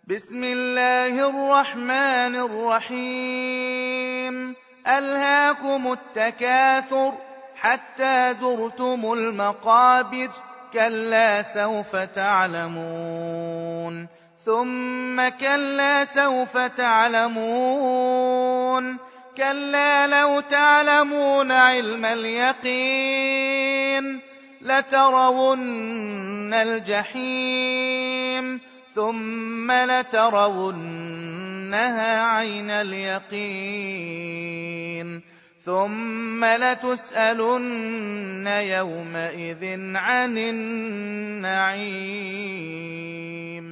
بسم الله الرحمن الرحيم ألهاكم التكاثر حتى زرتم المقابر كلا سوف تعلمون ثم كلا سوف تعلمون كلا لو تعلمون علم اليقين لترون الجحيم ثم لترونها عين اليقين ثم لتسألن يومئذ عن النعيم